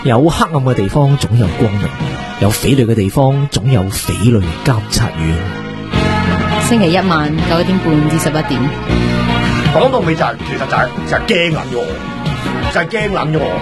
有黑暗嘅地方總有光明，有匪類嘅地方總有匪類監察院。 星期一晚9:30至11點。 講到尾就係、其實就係驚撚咗我，就係驚撚咗我。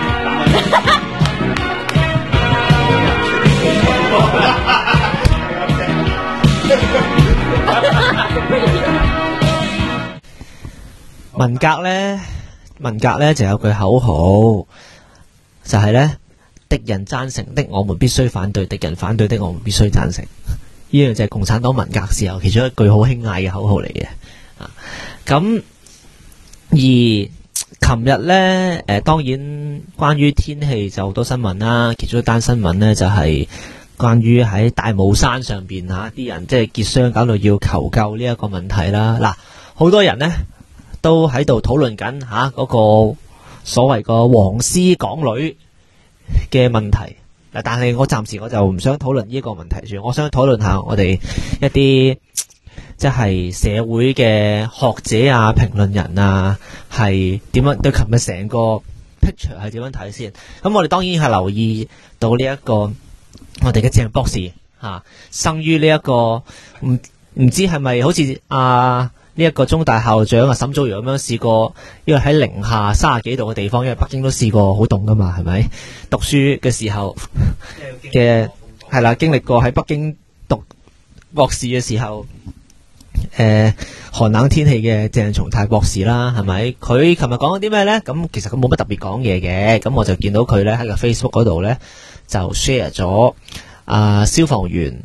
文革咧就有句口號，就係咧敵人贊成的我們必須反對，敵人反對的我們必須贊成。呢樣就係共產黨文革時候其中一句好輕嗌嘅口號嚟嘅。咁而琴日咧，當然關於天氣就好多新聞啦。其中一單新聞咧就係關於喺大帽山上邊啲人即係結霜，搞到要求救呢一個問題啦。嗱，好多人呢都喺度討論緊嗰個所謂個黃絲港女嘅問題。嗱，但係我暫時就唔想討論呢一個問題住，我想討論下我哋一啲即係社會嘅學者啊、評論人啊，係點樣對琴日成個 picture 係點樣睇先？咁我哋當然係留意到呢一個我哋嘅鄭博士生於呢一個唔知係咪好似呢一個中大校長沈祖堯咁樣試過，因為喺零下30幾度嘅地方，因為北京都試過好凍噶嘛，係咪？讀書嘅時候嘅係啦，經歷過喺北京讀博士嘅時候，寒冷天氣嘅鄭松泰博士啦，係咪？佢琴日講咗啲咩呢？咁其實佢冇乜特別講嘢嘅，咁我就見到佢咧喺個 Facebook 嗰度咧就 share 咗消防員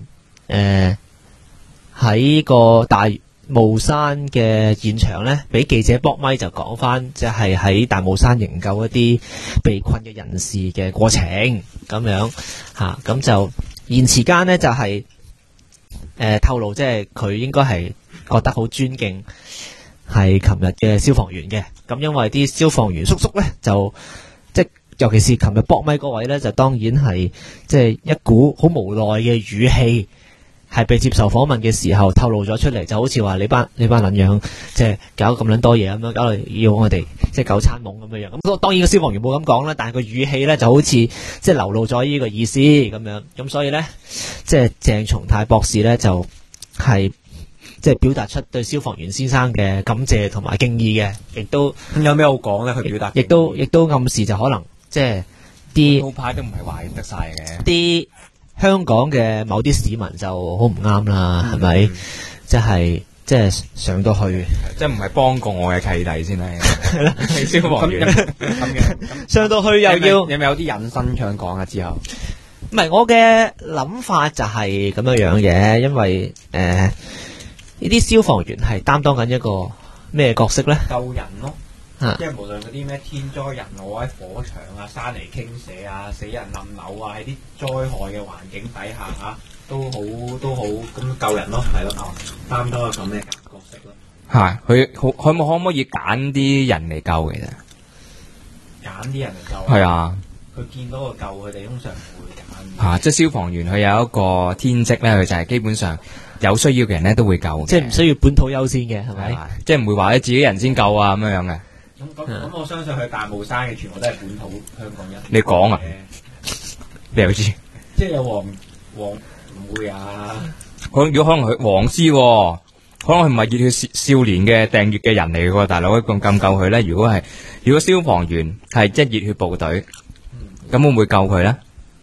喺個大帽山嘅現場呢，俾記者搏咪就講翻，即係喺大帽山營救一啲被困嘅人士嘅過程咁樣咁就言辭間呢，就係透露，即係佢應該係覺得好尊敬係琴日嘅消防員嘅。咁因為啲消防員叔叔呢，就即尤其是琴日搏咪嗰位呢，就當然係即係一股好無奈嘅語氣。係被接受訪問嘅時候透露咗出嚟，就好似話你班撚樣，即係搞咁撚多嘢咁樣，搞到要我哋即係狗餐懵咁樣。咁當然個消防員冇咁講啦，但係個語氣咧就好似即係流露咗呢個意思咁樣。咁所以咧，即係鄭松泰博士咧就係即係表達出對消防員先生嘅感謝同埋敬意嘅，亦都有咩好講咧？佢表達亦都暗示就可能即係啲老派都唔係話得晒嘅啲。香港嘅某啲市民就好唔啱啦，係咪？即係上到去， 即係唔係幫過我嘅契弟先啦，係消防員上到去又要有冇啲引申想講啊？之後唔係我嘅諗法就係咁樣嘅，因為呢啲消防員係擔當緊一個咩角色咧？ 救人咯。即係無論嗰啲咩天災人禍喺火場啊、山泥傾瀉啊、死人冧樓啊，喺啲災害嘅環境底下都好咁救人咯，係咯，擔當個咁嘅角色咯。係佢可唔可以揀啲人嚟救其實？揀啲人嚟救係啊，佢見到個救佢哋通常唔會揀。即係消防員佢有一個天職咧，佢就係基本上有需要嘅人咧都會救， 即係唔需要本土優先嘅，係咪？ 即係唔會話你自己人先救啊咁樣嘅。 咁我相信去大帽山嘅全部都係本土香港人。 你講啊？你又知？ 即係有黃唔會啊？ 如果可能佢黃絲，可能佢唔係熱血少年嘅訂閱嘅人嚟嘅，大佬咁救佢咧？如果消防員係即係熱血部隊，咁會唔會救佢咧？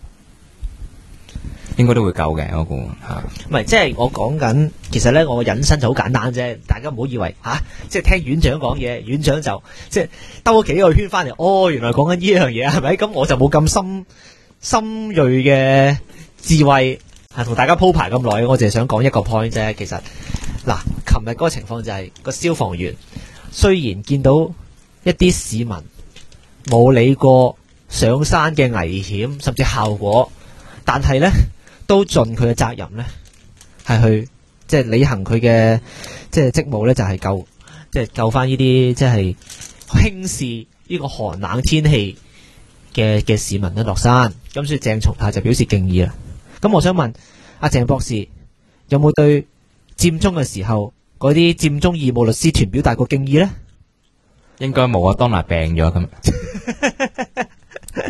應該都會救嘅，我估吓。 唔係，即係我講緊，其實咧我引申就好簡單啫，大家唔好以為即係聽院長講嘢，院長就即係兜咗幾個圈翻嚟，哦，原來講緊呢樣嘢係咪？咁我就冇咁深銳嘅智慧同大家鋪排咁耐，我淨係想講一個 point 啫。其實嗱，琴日嗰個情況就係個消防員雖然見到一啲市民冇理過上山嘅危險甚至效果，但係咧，都盡佢嘅責任咧，係去即係履行佢嘅即係職務咧，就係救翻呢啲即係輕視呢個寒冷天氣嘅市民咧落山。咁所以鄭松泰就表示敬意啦。咁我想問阿鄭博士，有冇對佔中嘅時候嗰啲佔中義務律師團表達過敬意咧？ 應該冇啊，當日病咗咁。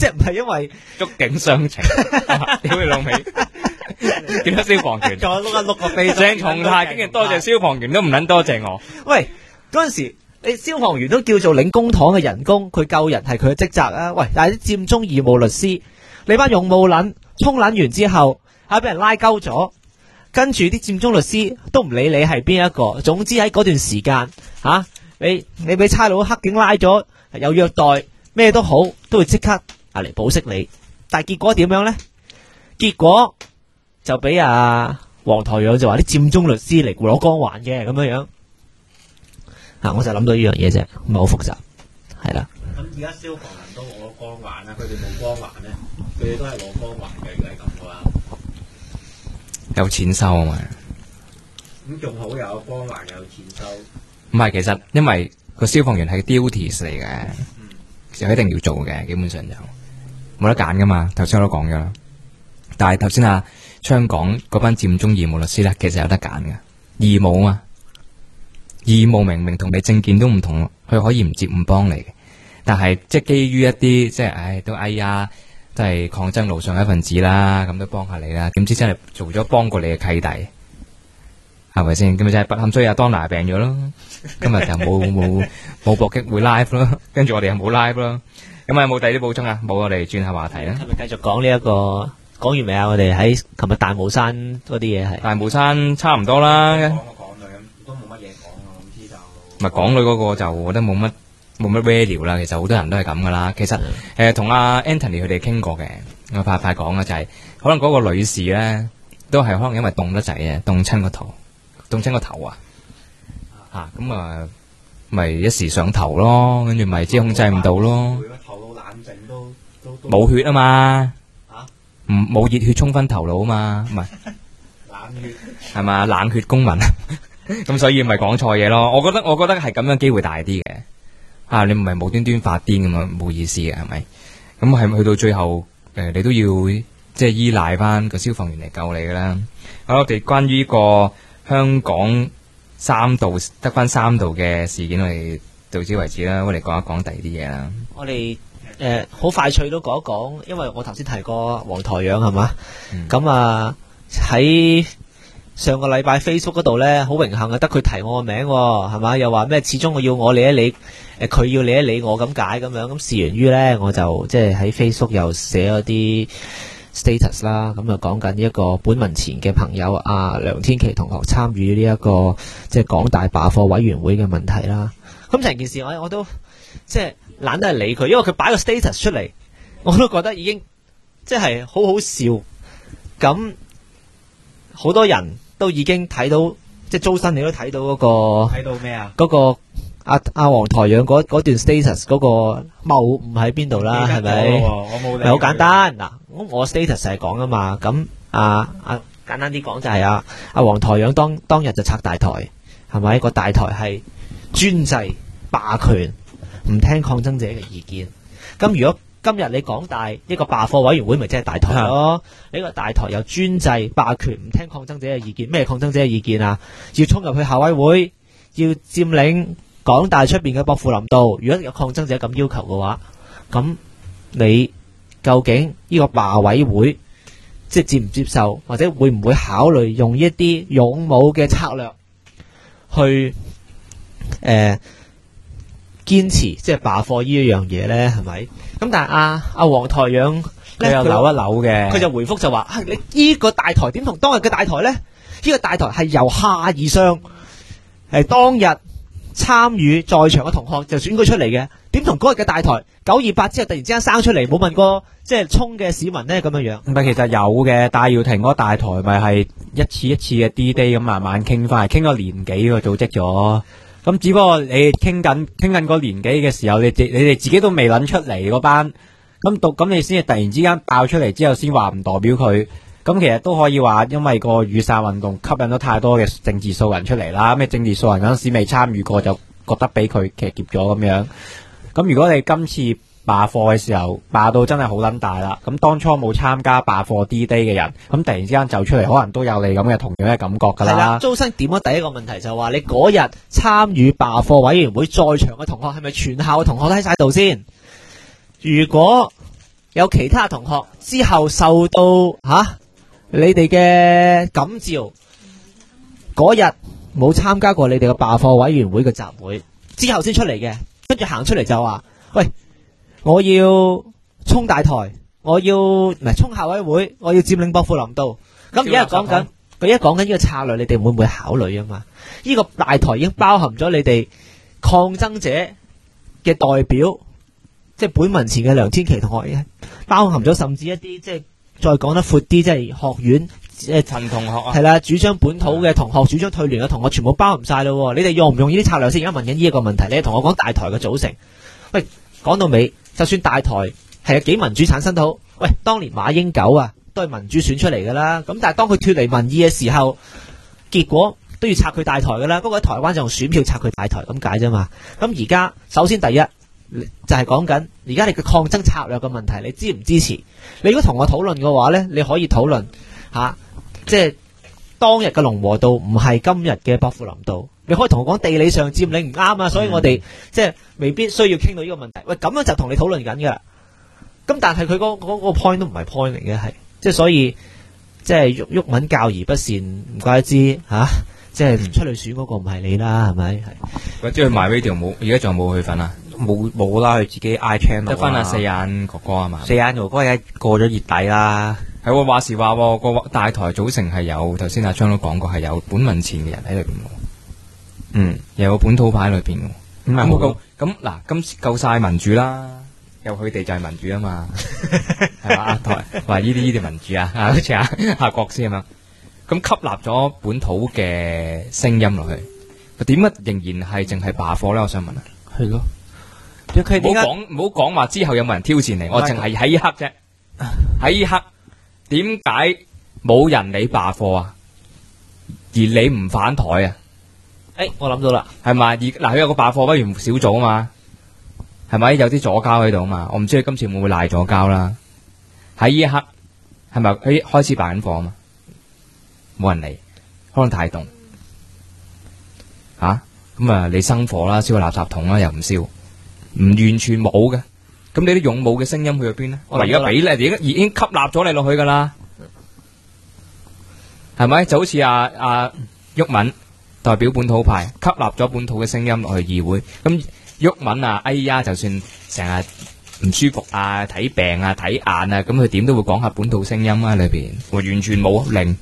即係唔係因為觸景傷情，屌你老味，見到消防員， 再碌一碌個飛， 鄭松泰竟然多謝消防員都唔撚多謝我， 喂，嗰陣時你消防員都叫做領公帑嘅人工，佢救人係佢嘅職責啊！喂，但係啲佔中義務律師，你班勇武撚衝撚完之後，俾人拉鳩咗，跟住啲佔中律師都唔理你係邊一個，總之喺嗰段時間你俾差佬黑警拉咗，有虐待咩都好，都會即刻嚟保釋你。但係結果點樣呢？結果就俾黃台仰就話啲佔中律師嚟攞光環嘅咁樣樣。我就諗到呢樣嘢啫，唔係好複雜，係啦。 咁而家消防人都攞光環啦，佢哋冇光環咧，佢哋都係攞光環嘅，如果係咁嘅話， 有錢收啊嘛。 咁仲好有光環有錢收。 唔係，其實因為個消防員係 duties 嚟嘅，就一定要做嘅，基本上就冇得揀噶嘛。頭先我都講咗啦，但係頭先香港嗰班佔中義務律師咧，其實有得揀嘅，義務啊嘛。義務明明同你政見都唔同，佢可以唔接唔幫你嘅，但係即係基於一啲即係都都係抗爭路上一份子啦，咁都幫下你啦。點知真係做咗幫過你嘅契弟，係咪先？咁咪真係不堪，所以阿當拿病咗咯。今日就冇搏擊會 live 咯，跟住我哋又冇 live 咯。咁有冇第二啲補充啊？冇，我哋轉下話題啦。 係咪繼續講呢一個？講完未啊？我哋喺琴日大帽山嗰啲嘢係。 大帽山差唔多啦。 都冇乜嘢講啊，咁知就。 咪港女嗰個就我覺得冇乜 value 啦。其實好多人都係咁噶啦。其實同阿 Anthony 佢哋傾過嘅，我快講啦，就係可能嗰個女士咧，都係可能因為凍得滯啊，凍親個頭啊，咁咪一時上頭咯，跟住咪知控制唔到咯。 頭腦冷靜都冇血啊嘛，冇熱血衝昏頭腦啊嘛，唔係冷血係嘛，冷血公民。咁所以咪講錯嘢咯。我覺得係咁樣機會大啲嘅。你唔係無端端發癲咁啊，冇意思嘅係咪？咁係咪去到最後你都要即係依賴翻個消防員嚟救你噶啦。好，我哋關於呢個香港得翻3度嘅事件，我哋到此為止啦。我哋講一講第二啲嘢啦。 我哋好快脆都講一講，因為我頭先提過黃台仰係嘛，咁喺上個禮拜 Facebook 嗰度咧，好榮幸得佢提我個名係嘛，又話咩始終我要我理一理，佢要理一理我咁解咁樣。咁事源於咧，我就即係喺 Facebook 又寫咗啲 status 啦，咁就講緊呢一個本民前嘅朋友梁天琦同學參與呢一個即係港大罷課委員會嘅問題啦。咁成件事我都即係懶得理佢，因為佢擺個 status 出嚟，我都覺得已經即係好好笑。咁好多人都已經睇到，即係周身你都睇到嗰個睇到咩啊？ 嗰個阿黃台仰嗰段 status 嗰個謬誤喺邊度啦？係咪？ 我冇理。 好簡單嗱，我 status 係講噶嘛。咁簡單啲講就係阿黃台仰當日就拆大台，係咪？個大台係專制霸權，唔聽抗爭者嘅意見。咁如果今日你港大一個罷課委員會，咪即係大台咯？呢個大台又專制霸權，唔聽抗爭者嘅意見。咩抗爭者嘅意見啊？要衝入去校委會，要佔領港大出邊嘅薄扶林道。如果有抗爭者咁要求嘅話，咁你究竟呢個罷委會即係接唔接受，或者會唔會考慮用一啲勇武嘅策略去堅持即係罷課呢一樣嘢咧？係咪？咁但係阿黃台仰咧， 佢又扭一扭嘅， 佢就回覆就話：你呢個大台點同當日嘅大台咧？呢個大台係由下而上，係當日參與在場嘅同學就選舉出嚟嘅，點同嗰日嘅大台928之後突然之間生出嚟，冇問過即係衝嘅市民咧咁樣樣？ 唔係，其實有嘅，戴耀廷嗰個大台咪係一次一次嘅 D-Day 咁慢慢傾翻，傾咗年幾個組織咗。咁只不過你傾緊嗰年幾嘅時候，你哋自己都未諗出嚟嗰班，咁你先係突然之間爆出嚟之後，先話唔代表佢。咁其實都可以話，因為個雨傘運動吸引咗太多嘅政治素人出嚟啦。咩政治素人嗰陣時未參與過，就覺得俾佢騎劫咗咁樣。咁如果你今次罷課嘅時候罷到真係好撚大啦，咁當初冇參加罷課 D-Day 嘅人，咁突然之間走出嚟，可能都有你咁嘅同樣嘅感覺㗎啦。 係啦，周生點咗第一個問題就話：你嗰日參與罷課委員會在場嘅同學係咪全校嘅同學都喺晒度先？如果有其他同學之後受到你哋嘅感召，嗰日冇參加過你哋嘅罷課委員會嘅集會，之後先出嚟嘅，跟住行出嚟就話：喂，我要衝大台，我要唔係衝校委會，我要佔領薄扶林道。咁而家講緊，佢而家講緊呢個策略，你哋會唔會考慮啊嘛？呢個大台已經包含咗你哋抗爭者嘅代表，即係本民前嘅梁天琦同學，包含咗甚至一啲即係再講得闊啲，即係學院陳同學啊， 係啦，主張本土嘅同學，主張退聯嘅同學，全部包含晒咯。你哋用唔用呢啲策略先？而家問緊呢一個問題，你同我講大台嘅組成。喂，講到尾，就算大台係幾民主產生都好，喂，當年馬英九啊，都係民主選出嚟噶啦。咁但係當佢脫離民意嘅時候，結果都要拆佢大台噶啦。不過喺台灣就用選票拆佢大台咁解啫嘛。咁而家首先第一就係講緊而家你嘅抗爭策略嘅問題，你支唔支持？你如果同我討論嘅話呢，你可以討論即係當日嘅龍和道唔係今日嘅薄扶林道。你可以同我講地理上佔領唔啱啊，所以我哋即係未必需要傾到呢個問題。喂，咁樣就同你討論緊㗎啦。咁但係佢嗰個 point 都唔係 point 嚟嘅，係即係所以即係毓民教而不善，唔怪得知即係唔出嚟選嗰個唔係你啦，係咪？係。 或者去埋 radio 冇，而家仲有冇去份啊？ 冇啦，佢自己 I channel 得翻阿四眼哥哥啊嘛。 四眼哥哥而家過咗熱底啦。 係喎，話時話個大台組成係有頭先阿昌都講過係有本民前嘅人喺裏邊喎。又有本土派喺裏邊喎。咁嗱，今次夠晒民主啦，有佢哋就係民主啊嘛，係嘛？台話呢啲民主啊，好似阿國師咁樣，咁吸納咗本土嘅聲音落去，點解仍然係淨係罷課咧？我想問啊， 係咯， 唔好講話之後有冇人挑戰你，我淨係喺呢刻啫，喺呢刻點解冇人理罷課啊？而你唔反台啊？ 我諗到啦， 係咪？佢有個罷課委員小組啊嘛，係咪有啲左膠喺度啊嘛？我唔知佢今次會唔會賴左膠啦。喺呢一刻係咪佢開始罷緊課啊嘛？冇人理，可能太凍咁你生火啦，燒個垃圾桶啦，又唔燒，唔完全冇嘅。咁你啲勇武嘅聲音去咗邊呢？我而家俾你，已經吸納咗你落去噶啦，係咪？就好似阿毓民代表本土派，吸納咗本土嘅聲音落去議會。咁毓民哎呀，就算成日唔舒服啊、睇病啊、睇眼啊，咁佢點都會講下本土聲音啊裏邊，完全冇零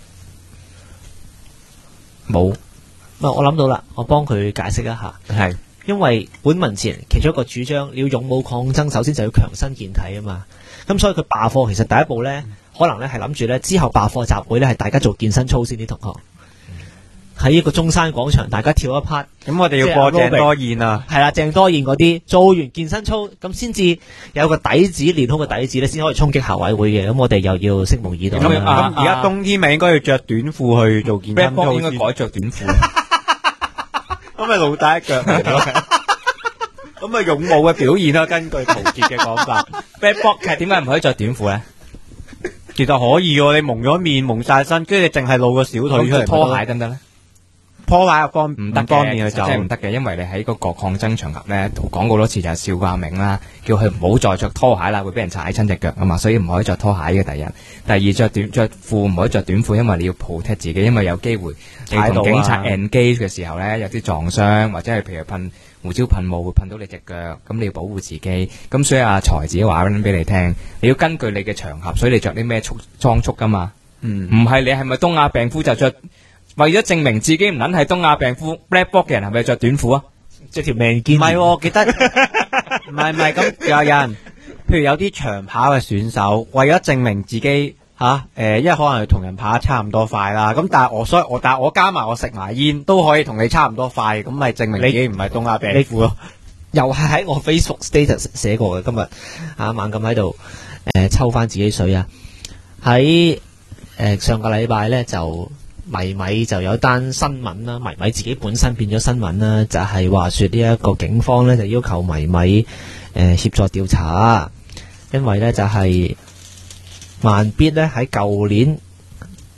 冇。 我諗到啦，我幫佢解釋一下。 係因為本民前其中一個主張，你要勇武抗爭，首先就要強身健體啊嘛。咁所以佢罷課其實第一步呢，可能呢係諗住呢之後罷課集會呢係大家做健身操先，啲同學喺呢個中山廣場大家跳一 part。 咁我哋要播鄭多燕啊， 係啦，鄭多燕嗰啲做完健身操，咁先至有個底子，練好個底子呢，先可以衝擊校委會嘅。咁我哋又要拭目以待。 咁而家冬天咪應該要着短褲去做健身操， 應該改着短褲。 咁咪露帶一腳嚟咯，咁咪勇武嘅表現啦。根據陶傑嘅講法 ，Black Box 其實點解唔可以着短褲咧？ 其實可以嘅，你蒙咗面、蒙晒身，跟住你淨係露個小腿出嚟， 拖鞋得唔得咧？ 拖鞋唔得方面嘅， 就真係唔得嘅，因為你喺嗰個抗爭場合咧，講過多次就係笑過阿明啦，叫佢唔好再着拖鞋啦，會俾人踩親隻腳啊嘛，所以唔可以着拖鞋嘅。第二着褲唔可以着短褲，因為你要 protect 自己，因為有機會你同警察 engage 嘅時候咧，有啲撞傷或者係譬如噴胡椒噴霧會噴到你隻腳，咁你要保護自己。咁所以阿財自己話俾你聽，你要根據你嘅場合，所以你着啲咩裝束噶嘛？唔係你係咪東亞病夫就着？為咗證明自己唔撚係東亞病夫 Black Box 嘅人，係咪着短褲啊？ 着條命堅？ 唔係，記得唔係咁有人，譬如有啲長跑嘅選手，為咗證明自己因為可能同人跑得差唔多快啦。咁但係我加埋我食埋煙都可以同你差唔多快，咁咪證明自己唔係東亞病夫咯。 又係喺我 Facebook status 寫過嘅，今日猛咁喺度抽翻自己水啊！喺上個禮拜咧就。迷米就有單新聞啦，迷米自己本身變咗新聞啦，就係話說呢一個警方咧就要求迷米協助調查，因為咧就係慢必咧喺舊年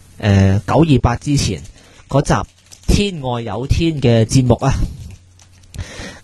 928之前嗰集《天外有天》嘅節目啊，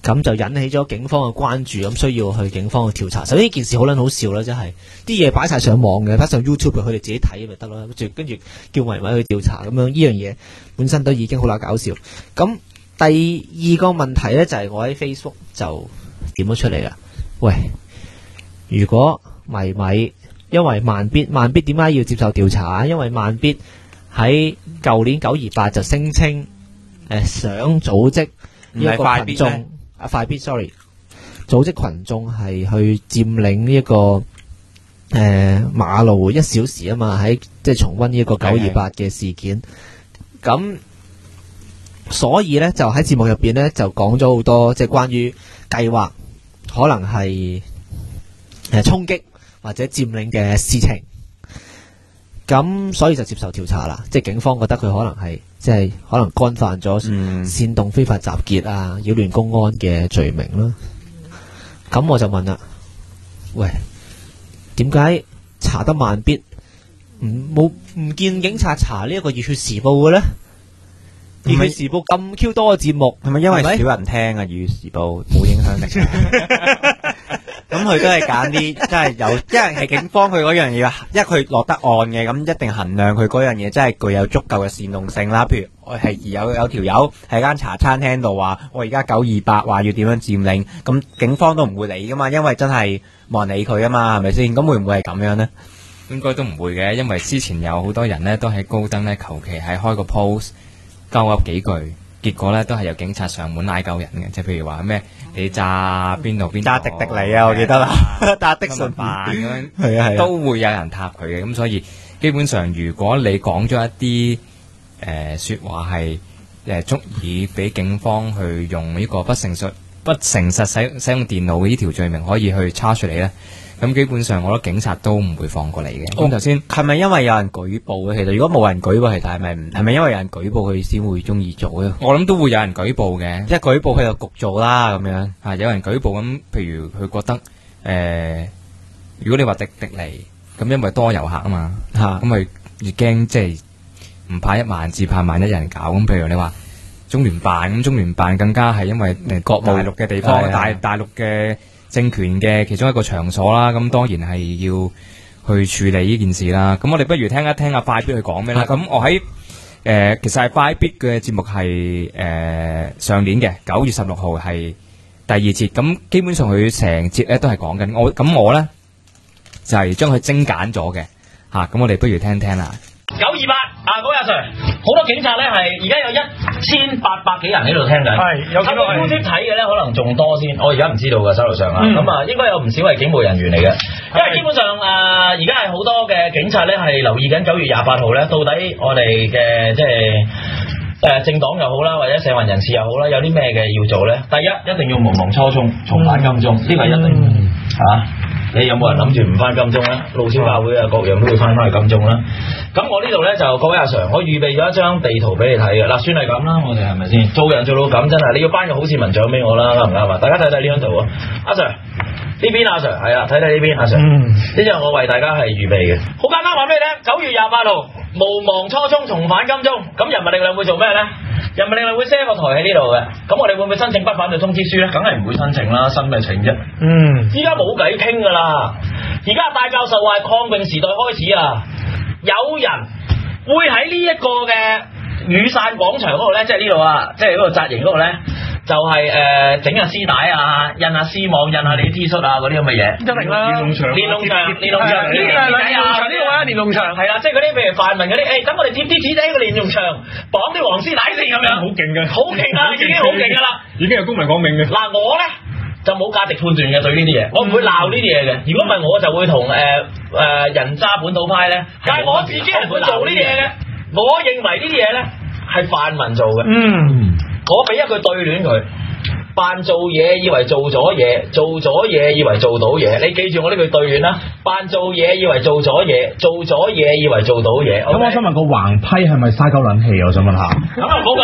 咁就引起咗警方嘅關注，咁需要去警方去調查。首先呢件事好撚好笑啦，真係啲嘢擺晒上網嘅，擺上 YouTube 佢哋自己睇咪得咯，跟住叫維維去調查咁樣，呢樣嘢本身都已經好撚搞笑。咁第二個問題呢，就係我喺 Facebook 就點咗出嚟啦。喂，如果維維因為慢必點解要接受調查？因為慢必喺舊年928就聲稱想組織呢一個群眾快必 sorry， 組織群眾係去佔領呢一個馬路1小時啊嘛，喺即係重溫呢一個928嘅事件。咁所以呢，就喺節目入邊呢，就講咗好多即係關於計劃可能係衝擊或者佔領嘅事情。咁所以就接受調查啦，即係警方覺得佢可能係即係可能干犯咗煽動非法集結啊、擾亂公安嘅罪名啦。咁我就問啦，喂，點解查得慢必唔見警察查呢一個熱血時報嘅咧？熱血時報咁 Q 多個節目， 係咪因為少人聽啊？熱血時報冇影響力。咁佢都係揀啲，即係有，因為係警方佢嗰樣嘢，因為佢落得案嘅，咁一定衡量佢嗰樣嘢真係具有足夠嘅煽動性啦。譬如我係有條友喺間茶餐廳度話，我而家928話要點樣佔領，咁警方都唔會理噶嘛，因為真係冇人理佢啊嘛，係咪先？咁會唔會係咁樣呢？ 應該都唔會嘅，因為之前有好多人呢都喺高登呢求其係開個 post 鳩噏幾句，結果呢都係有警察上門拉鳩人嘅，即係譬如話咩你炸邊度邊炸迪迪尼啊，我記得啦，炸的信辦咁樣， 係啊係啊， 都會有人撻佢嘅。咁所以基本上，如果你講咗一啲説話係足以俾警方去用呢個不誠實使用電腦呢條罪名可以去查出嚟咧，咁基本上我覺得警察都唔會放過你嘅。咁頭先係咪因為有人舉報咧？其實如果冇人舉報，其實係咪因為有人舉報佢先會中意做咧？ 我諗都會有人舉報嘅， 即係舉報佢就焗做啦咁樣。 啊，有人舉報咁，譬如佢覺得如果你話迪尼咁，因為多遊客啊嘛，咁佢越驚即係唔怕1萬，只怕萬一人搞。咁譬如你話中聯辦，咁中聯辦更加係因為國大陸嘅地方，大陸嘅政權嘅其中一個場所啦，咁當然係要去處理呢件事啦。咁我哋不如聽一聽阿快必去講咩啦。咁我喺其實係快必嘅節目係上年嘅9月16號係第2節，咁基本上佢成節咧都係講緊我咧就係將佢精簡咗嘅嚇。咁我哋不如聽聽啦。 928啊，嗰日 Sir， 好多警察咧係而家有1800幾人喺度聽緊，係有幾多係睇嘅咧？可能仲多先，我而家唔知道嘅手頭上啊。咁啊，應該有唔少係警務人員嚟嘅，因為基本上而家係好多嘅警察咧係留意緊9月28號咧，到底我哋嘅即係政黨又好啦，或者社運人士又好啦，有啲咩嘅要做咧？第一定要毋忘初衷，重返金鐘，呢個係一定你有冇人諗住唔翻金鐘咧？路超教會啊，各樣都會翻去金鐘啦。咁我呢度咧就各位阿 Sir， 我預備咗一張地圖俾你睇嘅。嗱，算係咁啦，我哋係咪先？做人做到咁真係，你要頒個好市民獎俾我啦，啱唔啱啊？大家睇睇呢張圖啊，阿 Sir 呢邊阿 Sir 係啦，睇睇呢邊阿 Sir，呢張我為大家係預備嘅。好簡單話俾你聽，9月28號無忘初衷，重返金鐘。咁人民力量會做咩咧？人民力量會 set 一個台喺呢度嘅。咁我哋會唔會申請不反對通知書咧？梗係唔會申請啦，申咩請啫？依家冇計傾噶啦。而家戴教授話抗命時代開始啊，有人會喺呢一個嘅雨傘廣場嗰度咧，即係呢度啊，即係嗰個紮營嗰度咧，就係整下絲帶啊，印下絲網，印下你啲 T 恤啊嗰啲咁嘅嘢。一定啦，連儂牆，呢個啊，連儂牆係啦，即係嗰啲譬如泛民嗰啲，等我哋貼啲紙仔喺個連儂牆，綁啲黃絲帶先咁樣。好勁嘅，好勁啊，已經好勁噶啦，已經有公民抗命嘅。嗱，我咧就冇價值判斷嘅對呢啲嘢，我唔會鬧呢啲嘢嘅。如果唔係，我就會同人渣本土派咧，但係我自己係唔會做呢啲嘢嘅。我認為呢啲嘢咧係泛民做嘅。我俾一句對聯佢，扮做嘢以為做咗嘢，做咗嘢以為做到嘢。你記住我呢句對聯啦，扮做嘢以為做咗嘢，做咗嘢以為做到嘢。 咁我想問個橫批係咪嘥鳩撚氣啊？我想問下。 咁啊唔好咁，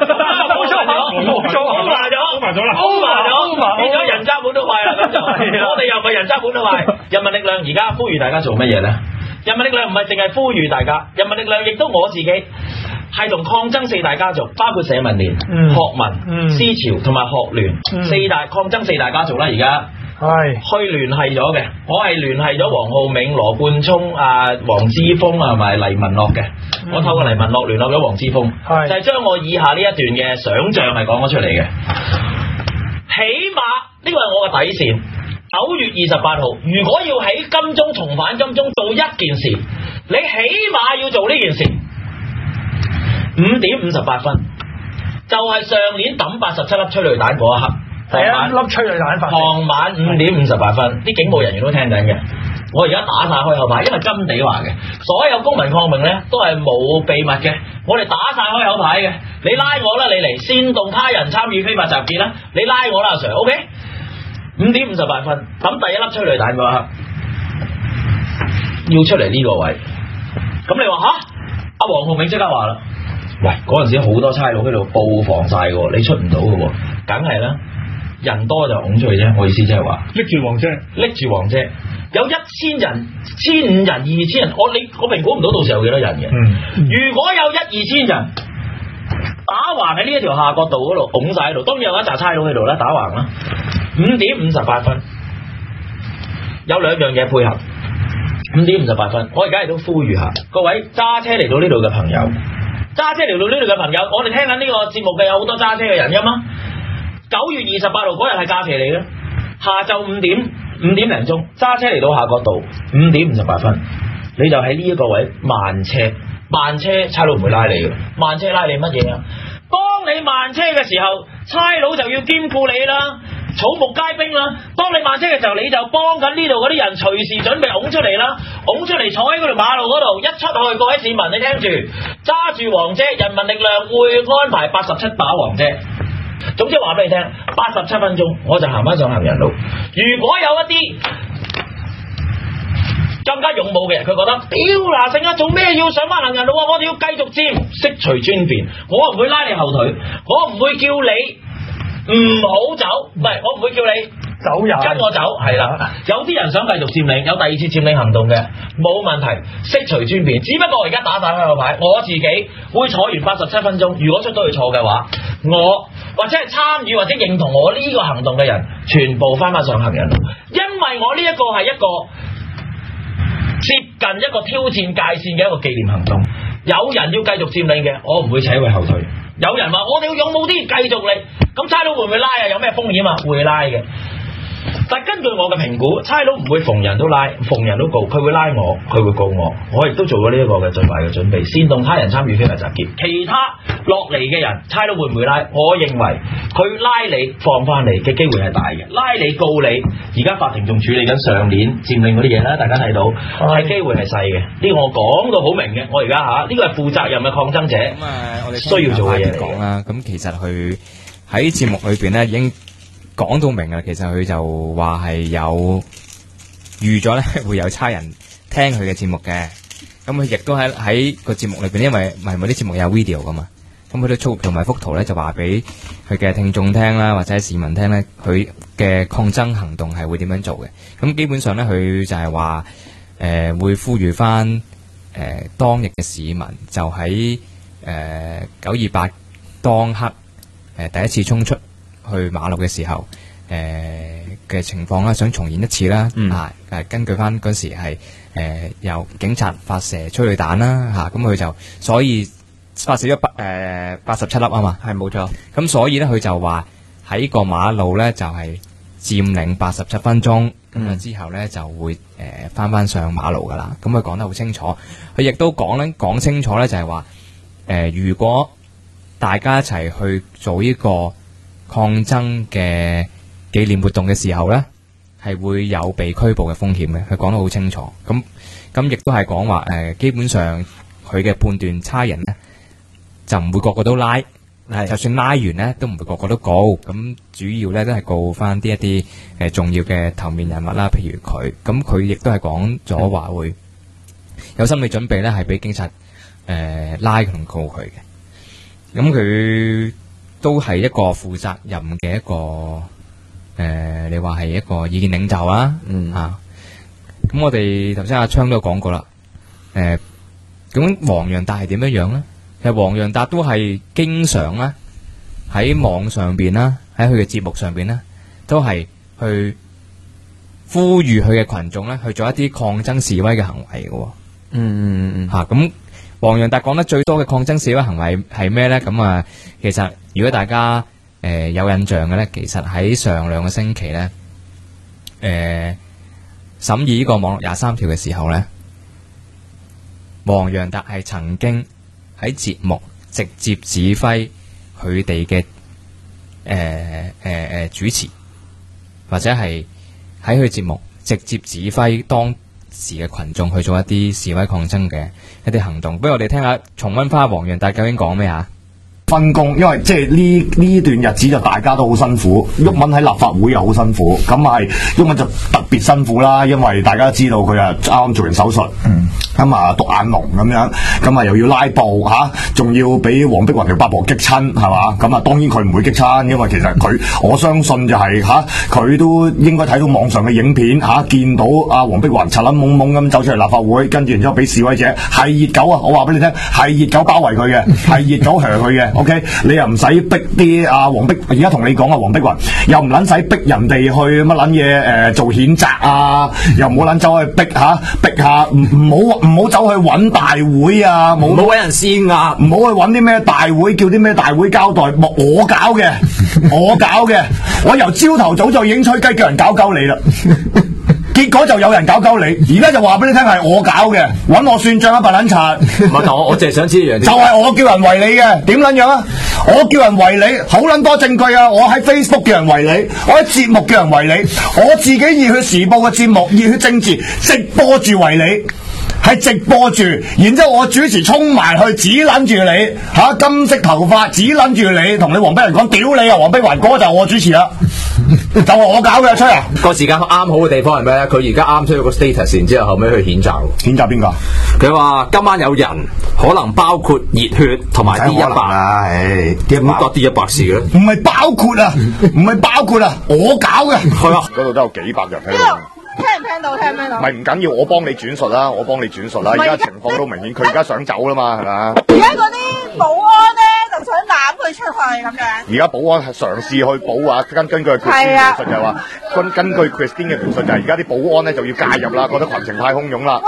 變咗人渣本土派啦，咁就我哋又唔係人渣本土派。人民力量而家呼籲大家做乜嘢咧？人民力量唔係淨係呼籲大家，人民力量亦都我自己係同抗爭四大家族，包括社民連、學民、思潮同埋學聯抗爭四大家族啦，而家去聯繫咗嘅。我係聯繫咗黃浩銘、羅冠聰、黃之鋒同埋黎文樂嘅。我透過黎文樂聯絡咗黃之鋒，就係將我以下呢一段嘅想像係講咗出嚟嘅。起碼呢個係我嘅底線。9月28號，如果要喺金鐘重返金鐘做一件事，你起碼要做呢件事。5點58分，就係上年抌87粒催淚彈嗰一刻。第一粒催淚彈發。傍晚5點58分，啲警務人員都聽緊嘅。我而家打晒開口牌，因為金地話嘅，所有公民抗命咧都係冇秘密嘅，我哋打晒開口牌嘅。你拉我啦，你嚟煽動他人參與非法集結啦，你拉我啦，阿 Sir，OK？ 5點58分，抌第一粒催淚彈嗰一刻，要出嚟呢個位。咁你話吓？阿黃浩銘即刻話啦，喂，嗰陣時好多差佬喺度布防晒嘅，你出唔到嘅，梗係啦。人多就拱出去啫，我意思即係話拎住黃遮，有1000人、1500人、2000人，我評估唔到到時有幾多人嘅。如果有1-2千人打橫喺呢一條下角道嗰度拱晒喺度，當然有一紮差佬喺度啦，打橫啦。5點58分，有兩樣嘢配合。5點58分，我而家亦都呼籲下各位揸車嚟到呢度嘅朋友，我哋聽緊呢個節目嘅有好多揸車嘅人㗎嘛。9月28號嗰日係假期嚟嘅，下晝5點零鐘揸車嚟到下角道，5點58分，你就喺呢一個位慢車，差佬唔會拉你嘅，慢車拉你乜嘢啊？當你慢車嘅時候，差佬就要兼顧你啦，草木皆兵啦。當你慢車嘅時候，你就幫緊呢度嗰啲人隨時準備拱出嚟啦，拱出嚟坐喺嗰條馬路嗰度，一出去各位市民你聽住，揸住黃遮，人民力量會安排87把黃遮。總之話俾你聽，87分鐘我就行翻上行人路。如果有一啲更加勇武嘅人，佢覺得屌嗱，成日做咩要上翻行人路啊？我哋要繼續佔，悉隨尊便。我唔會拉你後腿，我唔會叫你唔好走，唔係我唔會叫你走人跟我走，係啦。有啲人想繼續佔領，有第二次佔領行動嘅，冇問題，悉隨尊便。只不過我而家打晒開個牌，我自己會坐完87分鐘。如果出到去坐嘅話，我或者係參與或者認同我呢個行動嘅人，全部翻上行人路，因為我呢一個係一個接近一個挑戰界線嘅一個紀念行動。有人要繼續佔領嘅，我唔會扯佢後腿。有人話我哋要勇武啲，繼續嚟，咁差佬會唔會拉啊？有咩風險啊？會拉嘅。但根據我嘅評估，差佬唔會逢人都拉，逢人都告，佢會拉我，佢會告我。我亦都做咗呢一個嘅最壞嘅準備，煽動他人參與非法集結。其他落嚟嘅人，差佬會唔會拉？我認為佢拉你放翻嚟嘅機會係大嘅，拉你告你。而家法庭仲處理緊上年佔領嗰啲嘢啦，大家睇到係機會係細嘅。呢個我講到好明嘅，我而家呢個係負責任嘅抗爭者我哋需要做嘅嘢嚟講啦。咁其實佢喺節目裏邊咧已經講到明啦，其實佢就話係有預咗咧會有差人聽佢嘅節目嘅，咁佢亦都喺個節目裏邊，因為唔係某啲節目有 video 噶嘛，咁佢都粗同埋幅圖咧就話俾佢嘅聽眾聽啦，或者市民聽咧，佢嘅抗爭行動係會點樣做嘅。咁基本上咧，佢就係話會呼籲翻當日嘅市民就喺928當刻第一次衝出去馬路嘅時候，嘅情況啦，想重現一次啦，根據翻嗰時係由警察發射催淚彈啦，咁佢就所以發射咗87粒啊嘛，係冇錯。咁所以咧，佢就話喺個馬路咧就係佔領87分鐘，咁啊之後咧就會翻上馬路噶啦。咁佢講得好清楚，佢亦都講清楚咧，就係話如果大家一齊去做呢個抗爭嘅紀念活動嘅時候呢，係會有被拘捕嘅風險嘅。佢講得好清楚。咁亦都係講話基本上佢嘅判斷，差人呢就唔會個個都拉，就算拉完呢都唔會個個都告。咁主要呢都係告翻一啲重要嘅頭面人物啦，譬如佢。咁佢亦都係講咗話會有心理準備呢，係俾警察拉同告佢嘅。咁佢都係一個負責任嘅一個你話係一個意見領袖啊，咁我哋頭先阿昌都講過啦，咁黃洋達係點樣樣咧？ 其實黃洋達都係經常咧喺網上邊啦，喺佢嘅節目上邊咧，都係去呼籲佢嘅群眾咧去做一啲抗爭示威嘅行為嘅。咁黃洋達講得最多嘅抗爭示威行為係咩咧？咁啊，其實如果大家有印象嘅咧，其實喺上2個星期咧，審議呢個網絡23條嘅時候咧，黃洋達係曾經喺節目直接指揮佢哋嘅主持，或者係喺佢節目直接指揮當時嘅群眾去做一啲示威抗爭嘅一啲行動。不如我哋聽下重溫翻黃洋達究竟講咩啊？ 分工，因為即係呢段日子就大家都好辛苦，毓民喺立法會又好辛苦，咁係毓民就特別辛苦啦，因為大家知道佢啊啱啱做完手術，咁啊獨眼龍咁樣，咁啊又要拉布嚇，仲要俾黃碧雲條八婆激親係嘛？咁啊當然佢唔會激親，因為其實佢我相信就係佢都應該睇到網上嘅影片見到阿黃碧雲柒撚懵懵咁走出嚟立法會，跟住然之後俾示威者係熱狗啊！我話俾你聽係熱狗包圍佢嘅，係熱狗嚇佢嘅。OK， 你又唔使逼啲黃碧，而家同你講黃碧雲又唔撚使逼人哋去乜撚嘢做譴責啊，又唔好撚走去逼下，唔好走去揾大會啊，唔好揾人施壓，唔好去揾啲咩大會，叫啲咩大會交代，我搞嘅，我由朝頭早就已經吹雞叫人搞鳩你啦。結果就有人搞鳩你，而家就話俾你聽係我搞嘅，揾我算賬啊白撚柒。唔係，我淨係想知一樣，就係我叫人圍你嘅，點撚樣啊？我叫人圍你，好撚多證據啊！我喺 Facebook 叫人圍你，我喺節目叫人圍你，我自己熱血時報嘅節目熱血政治直播住圍你。係直播住，然之後我主持衝埋去指撚住你金色頭髮指撚住你，同你黃碧雲講屌你啊！黃碧雲嗰個就係我主持啦，就係我搞嘅，吹啊！ 個時間啱好嘅地方係咩咧？佢而家啱出咗個 status，然之後後尾去譴責。 譴責邊個？ 佢話今晚有人，可能包括熱血同埋 D100 啊， 點得 D100事嘅？ 唔係包括啊，唔係包括啊，我搞嘅。係啊，嗰度都有幾百人喺度。 聽唔聽到？聽唔聽到？ 唔係唔緊要，我幫你轉述啦，而家情況都明顯，佢而家想走啦嘛，係咪啊？ 而家嗰啲保安咧就想攬佢出去咁樣。而家保安係嘗試去保啊，根據 Christine 嘅描述就係話，根據 Christine 嘅描述就係而家啲保安咧就要介入啦，覺得群情太洶湧啦。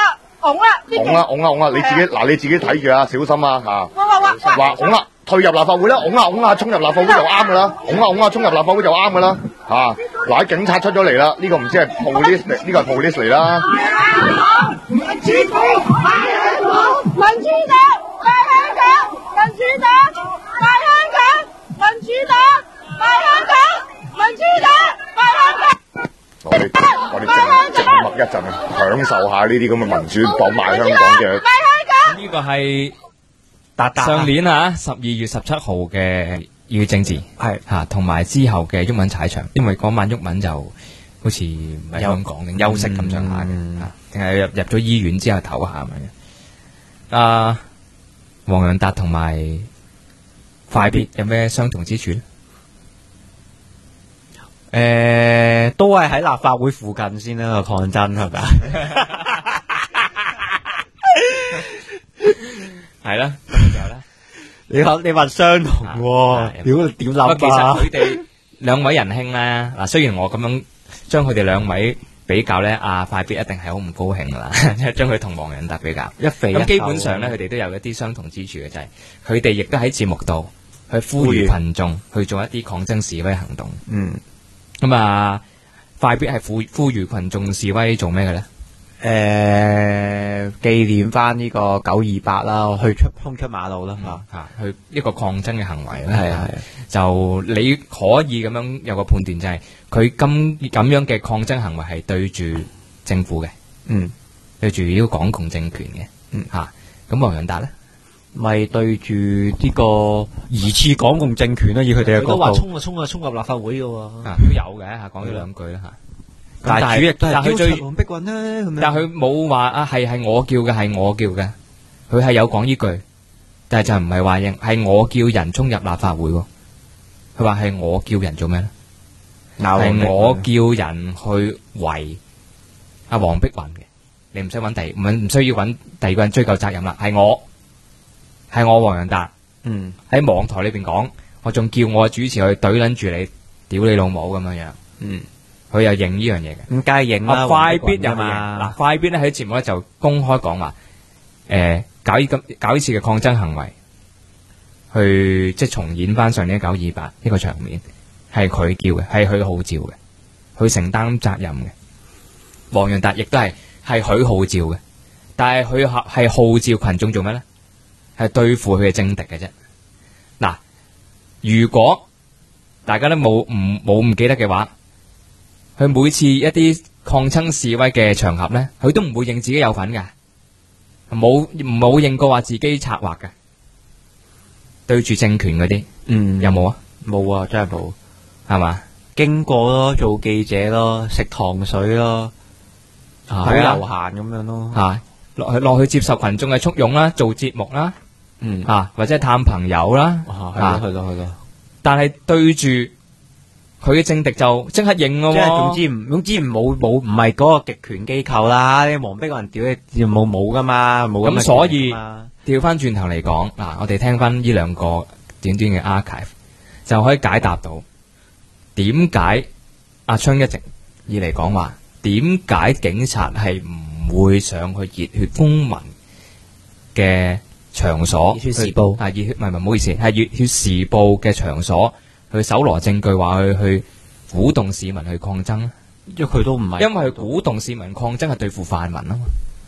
拱啦！你自己睇住啊，小心啊嚇！話拱啦！退入立法會啦，拱下，衝入立法會就啱噶啦，拱下，衝入立法會就啱噶啦，嗱啲警察出咗嚟啦，呢個唔知係 police 嚟，呢個係 police 嚟啦。民主黨，民主黨，大香港，民主黨，大香港，民主黨，大香港，民主黨，大香港。我哋靜默一陣啊，享受下呢啲咁嘅民主黨賣香港嘅。 呢個係。上年12月17號嘅熱血政治係同埋之後嘅毓民踩場，因為嗰晚毓民就好似唔喺香港定休息咁上下嘅，定係入咗醫院之後唞下咁樣。黃洋達同埋快必有咩相同之處咧？ 都係喺立法會附近先啦，個抗爭係咪啊？ 係啦， 你話相同喎，點諗啊？ 其實佢哋兩位仁兄咧，嗱，雖然我咁樣將佢哋兩位比較咧，快必一定係好唔高興噶啦，將佢同黃洋達比較。咁基本上咧，佢哋都有一啲相同之處嘅，就係佢哋亦都喺節目度去呼籲群眾去做一啲抗爭示威行動。咁快必係呼籲群眾示威做咩嘅咧？ 紀念翻呢個928啦，去衝出馬路啦， 去一個抗爭嘅行為啦。係就你可以咁樣有個判斷，就係佢咁樣嘅抗爭行為係對住政府嘅，對住呢個港共政權嘅，咁黃洋達咧， 咪對住呢個疑似港共政權啦，以佢哋嘅角度。 都話衝入立法會嘅喎， 都有嘅講咗兩句啦嚇。 但係主役都係佢最黃碧雲啦， 但係佢冇話係我叫嘅，佢係有講呢句，但係就唔係話係我叫人衝入立法會喎，佢話係我叫人做咩咧？係我叫人去圍阿黃碧雲嘅，你唔需要揾第二個人追究責任啦，係係我黃洋達嗯喺網台裏邊講，我仲叫我主持去懟撚住你，屌你老母咁樣樣。 嗯， 佢又認呢樣嘢嘅。 咁梗係認啦， 啊快必又啊嘛，嗱快必咧喺節目咧就公開講話，搞呢次嘅抗爭行為，去即係重演翻上年928呢個場面，係佢叫嘅，係佢號召嘅，佢承擔責任嘅。黃洋達亦都係佢號召嘅，但係佢係號召群眾做咩咧？係對付佢嘅政敵嘅啫。嗱，如果大家都冇唔記得嘅話，佢每次一啲抗爭示威嘅場合咧，佢都唔會認自己有份嘅，冇認過話自己策劃嘅，對住政權嗰啲，有冇啊？ 冇啊，真係冇， 係嘛？ 經過咯，做記者咯，食糖水咯，好悠閒咁樣咯， 吓落去接受群眾嘅簇擁啦，做節目啦，或者係探朋友啦， 係咯， 但係對住佢嘅政敵就即刻認咯， 即係總之唔係嗰個極權機構啦，你黃碧雲屌你冇噶嘛，冇咁，所以調翻轉頭嚟講，嗱，我哋聽翻呢兩個短短嘅 archive 就可以解答到點解阿昌一直以嚟講話，點解警察係唔會上去熱血公民嘅場所， 熱血時報熱血唔好意思，係熱血時報嘅場所去搜羅證據，話去鼓動市民去抗爭， 因為佢都唔係， 因為佢鼓動市民抗爭係對付泛民啊嘛，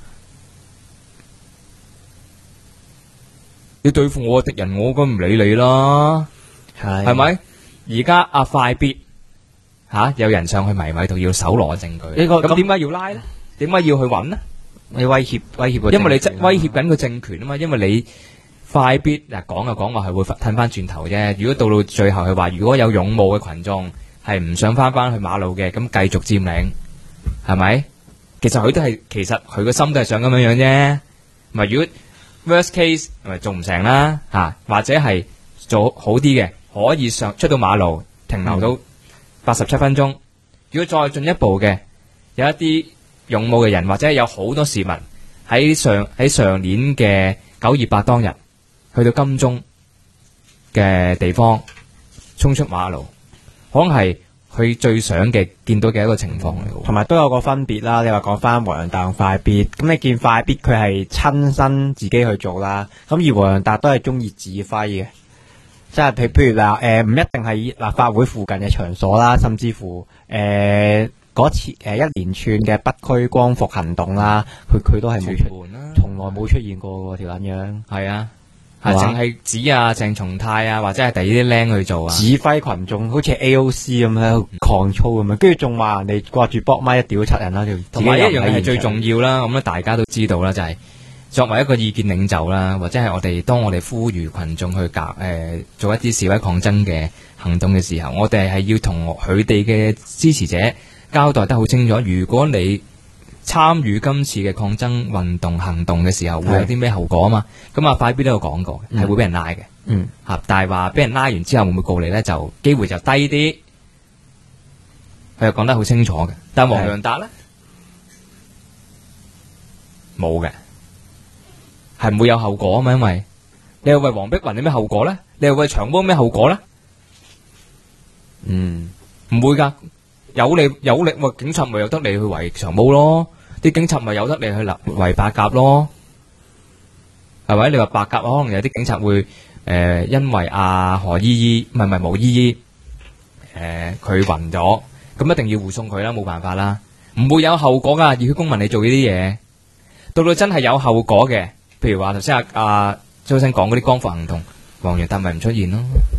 你對付我嘅敵人，我梗唔理你啦，係咪？而家阿快必有人上去迷米度要搜羅證據，咁點解要拉咧？點解要去揾呢？ 你威脅因為你威脅緊個政權啊嘛，因為你快必講就講話係會褪翻轉頭啫。如果到最後係話，如果有勇武嘅群眾係唔想翻去馬路嘅，咁繼續佔領，係咪？其實佢個心都係想咁樣樣啫。唔係，如果 worst case 咪做唔成啦或者係做好啲嘅，可以出到馬路停留到87分鐘。如果再進一步嘅，有一啲勇武嘅人，或者有好多市民喺上年嘅928當日去到金鐘嘅地方衝出馬路，可能係佢最想見到嘅一個情況嚟嘅。 同埋都有個分別啦。你話講翻黃洋達同快必，咁你見快必佢係親身自己去做啦，咁而黃洋達都係中意指揮嘅，即係譬如話唔一定係立法會附近嘅場所啦，甚至乎嗰次一連串嘅北區光復行動啦，佢都係冇從來冇出現過條撚樣。係啊， 淨係指鄭松泰或者係第二啲僆去做啊， 指揮群眾，好似 AOC 咁喺度抗操咁樣，跟住仲話人哋掛住搏咪一屌柒人啦， 同埋一樣係最重要啦。咁咧大家都知道啦，就係作為一個意見領袖啦，或者係當我哋呼籲群眾去做一啲示威抗爭嘅行動嘅時候，我哋係要同佢哋嘅支持者交代得好清楚。如果你參與今次嘅抗爭運動行動嘅時候，會有啲咩後果啊嘛？咁快必都有講過嘅，係會俾人拉嘅。但係話俾人拉完之後會唔會告你咧？就機會就低啲。佢又講得好清楚嘅。但係黃洋達咧冇嘅，係唔會有後果啊嘛？因為你又為黃碧雲有咩後果咧？你又為長毛有咩後果咧？唔會噶。有力，警察咪有得你去圍長毛咯，啲警察咪有得你去圍白鴿咯，係咪？你話白鴿可能有啲警察會因為何依依唔係毛依依佢暈咗，咁一定要護送佢啦，冇辦法啦，唔會有後果噶。熱血公民你做呢啲嘢，到真係有後果嘅，譬如話頭先阿周生講嗰啲光復行動，黃洋達咪唔出現咯，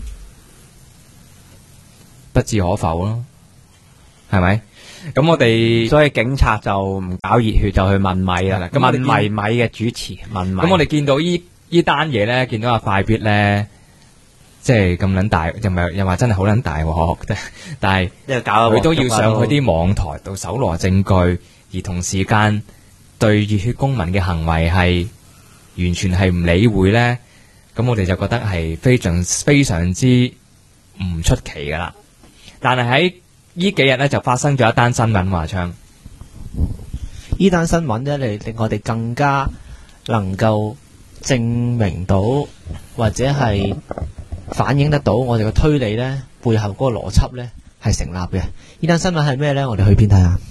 不置可否咯。係咪？咁我哋所以警察就唔搞熱血，就去問米啦。咁問米嘅主持問米。 咁我哋見到呢單嘢咧，見到阿快必咧，即係咁撚大，又話真係好撚大鑊。但係佢都要上去啲網台度搜羅證據，而同時間對熱血公民嘅行為係完全係唔理會咧。咁我哋就覺得係非常之唔出奇噶啦。但係喺呢幾日咧就發生咗一單新聞，華昌。 呢單新聞咧，令我哋更加能夠證明到或者係反映得到我哋嘅推理呢，背後嗰個邏輯呢係成立嘅。呢單新聞係咩呢？我哋去邊睇下？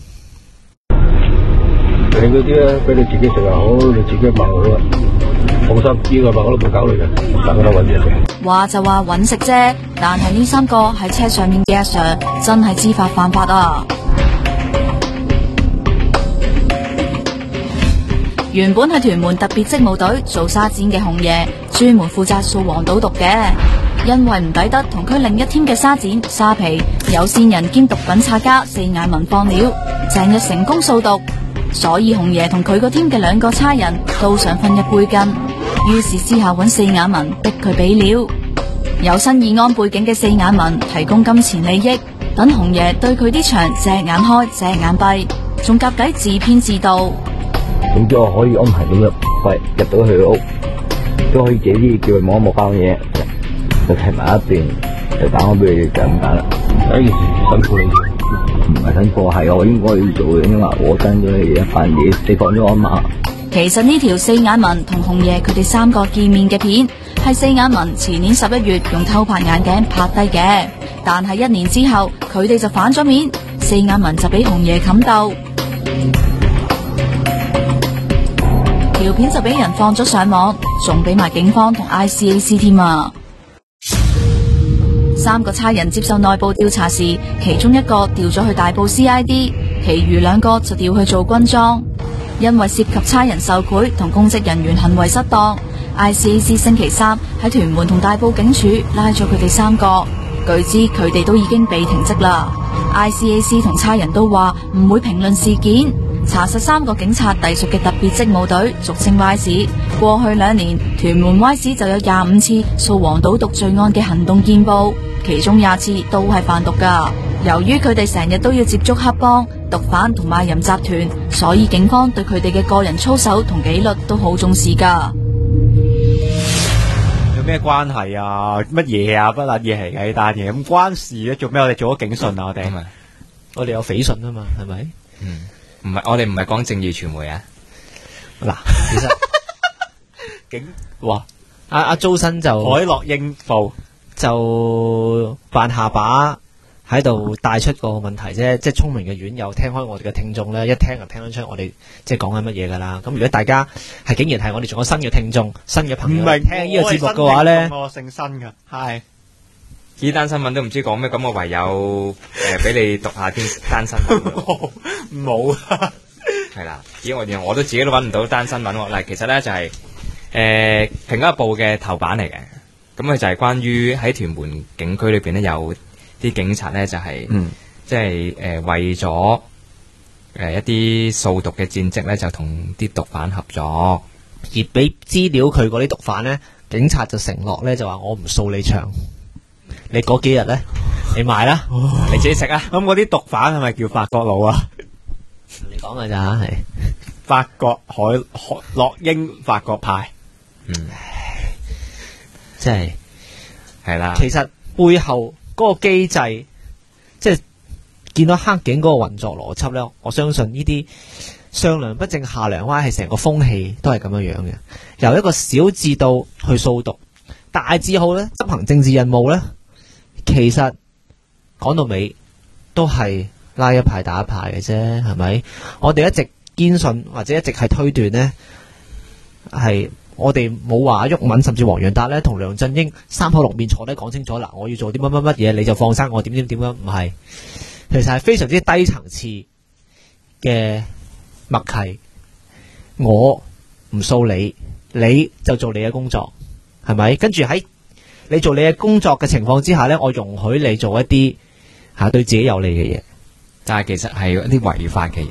你嗰啲咧，俾你自己食又好，你自己買好啦。放心，呢個我都冇搞慮嘅，大家都揾嘢嘅。 話就話揾食啫，但係呢3個喺車上面嘅阿 Sir 真係知法犯法啊！原本係屯門特別職務隊做沙展嘅紅爺，專門負責掃黃賭毒嘅。因為唔抵得同佢另一天嘅沙展沙皮有線人兼毒品拆家四眼文放料，成日成功掃毒，所以紅爺同佢個 team 嘅2個差人都想分一杯羹。於是私下揾四眼文逼佢俾料。有新義安背景嘅四眼文提供金錢利益，等紅爺對佢啲場隻眼開隻眼閉，仲夾計自編自導。 總之我可以安排到入到佢屋，都可以自己叫佢摸一摸包嘢，就踢埋一邊，就打開俾佢，就咁解啦。呢件事辛苦你，唔係辛苦，係我應該要做嘅，因為我跟咗你一份嘢，釋放咗我媽。 其實呢條四眼文同紅爺佢哋3個見面嘅片，係四眼文前年11月用偷拍眼鏡拍低嘅，但係1年之後佢哋就反咗面，四眼文就俾紅爺冚鬥。條片就俾人放咗上網，仲俾埋警方同 ICAC 添啊！3個差人接受內部調查時，其中1個調咗去大埔 CID， 其餘2個就調去做軍裝。因為涉及差人受賄同公職人員行為失當， ICAC 星期3喺屯門同大埔警署拉咗佢哋3個，據知佢哋都已經被停職啦。ICAC 同差人都話唔會評論事件。查實3個警察隸屬嘅特別職務隊，俗稱 Y 市。過去2年，屯門 Y 市就有25次掃黃賭毒罪案嘅行動見報，其中20次都係販毒噶。由於佢哋成日都要接觸黑幫、毒販同賣淫集團，所以警方對佢哋嘅個人操守同紀律都好重視噶。 有咩關係啊？乜嘢啊？不撚嘢嚟嘅呢單嘢，咁關事咧？做咩？我哋做咗警訊啊！ 我哋有匪訊啊嘛，係咪？ 唔係，我哋唔係講正義傳媒啊。 嗱，其實警哇， 阿周生就海洛應報就扮下把喺度帶出個問題啫，即係聰明嘅院友聽開我哋嘅聽眾咧，一聽就聽得出我哋即係講緊乜嘢噶啦。咁如果大家係竟然係我哋仲有新嘅聽眾、新嘅朋友聽呢個節目嘅話咧， 我姓新噶，係呢單新聞都唔知講咩，咁我唯有俾你讀下單新聞。 冇啊， 係啦，我都自己都揾唔到單新聞喎。嗱，其實咧就係蘋果日報嘅頭版嚟嘅，咁佢就係關於喺屯門警區裏邊咧有啲警察咧就係即係為咗一啲掃毒嘅戰績咧，就同啲毒販合作， 而俾資料佢嗰啲毒販咧，警察就承諾咧就話我唔掃你場，你嗰幾日咧你買啦，你自己食啊。 咁嗰啲毒販係咪叫法國佬啊？ 你講嘅咋係法國海洛英法國派， 即係係啦。 其實背後嗰個機制，即係見到黑警嗰個運作邏輯咧，我相信呢啲上梁不正下梁歪係成個風氣都係咁樣樣嘅。由一個小至到去掃毒，大至好咧執行政治任務咧，其實講到尾都係拉一派打一派嘅啫，係咪？我哋一直堅信或者一直係推斷呢，係我哋冇話毓民甚至黃洋達咧同梁振英三口六面坐低講清楚嗱，我要做啲乜乜乜嘢，你就放生我點點點樣，唔係，其實係非常之低層次嘅默契。我唔掃你，你就做你嘅工作，係咪？跟住喺你做你嘅工作嘅情況之下呢，我容許你做一啲對自己有利嘅嘢。 但係其實係一啲違法嘅嘢，